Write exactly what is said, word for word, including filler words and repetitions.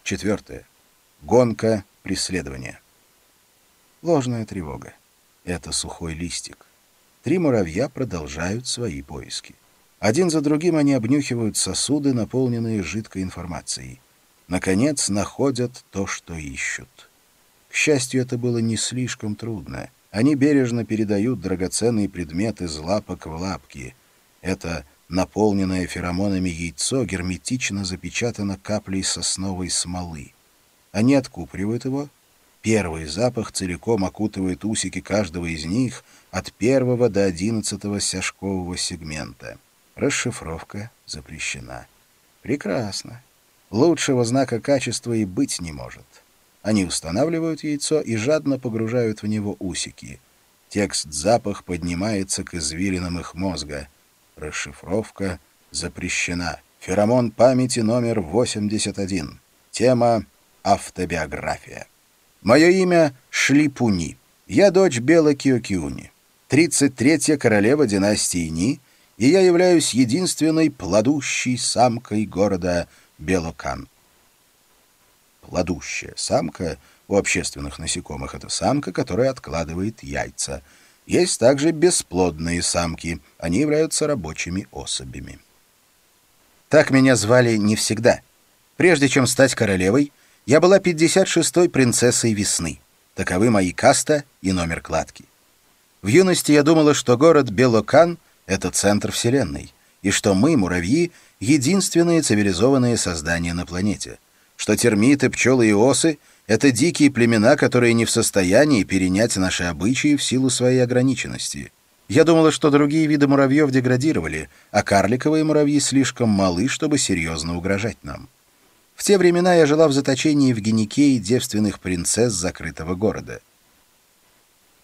Четвертое. Гонка, преследование. Ложная тревога. Это сухой листик. Три муравья продолжают свои поиски. Один за другим они обнюхивают сосуды, наполненные жидкой информацией. Наконец, находят то, что ищут. К счастью, это было не слишком трудно. Они бережно передают драгоценные предметы из лапок в лапки. Это наполненное феромонами яйцо герметично запечатано каплей сосновой смолы. Они откупоривают его. Первый запах целиком окутывает усики каждого из них от первого до одиннадцатого стяжкового сегмента. Расшифровка запрещена. Прекрасно. Лучшего знака качества и быть не может. Они устанавливают яйцо и жадно погружают в него усики. Текст-запах поднимается к извилинам их мозга. Расшифровка запрещена. Феромон памяти номер восемьдесят один. Тема «Автобиография». Мое имя Шлипуни. Я дочь Бела Киокиуни. тридцать третья королева династии Ни, и я являюсь единственной плодущей самкой города Белокан. Плодущая самка у общественных насекомых — это самка, которая откладывает яйца. Есть также бесплодные самки. Они являются рабочими особями. Так меня звали не всегда. Прежде чем стать королевой, я была пятьдесят шестой принцессой весны. Таковы мои каста и номер кладки. В юности я думала, что город Белокан — это центр вселенной, и что мы, муравьи, единственные цивилизованные создания на планете, что термиты, пчелы и осы — это дикие племена, которые не в состоянии перенять наши обычаи в силу своей ограниченности. Я думала, что другие виды муравьев деградировали, а карликовые муравьи слишком малы, чтобы серьезно угрожать нам. В те времена я жила в заточении в Гиникее девственных принцесс закрытого города.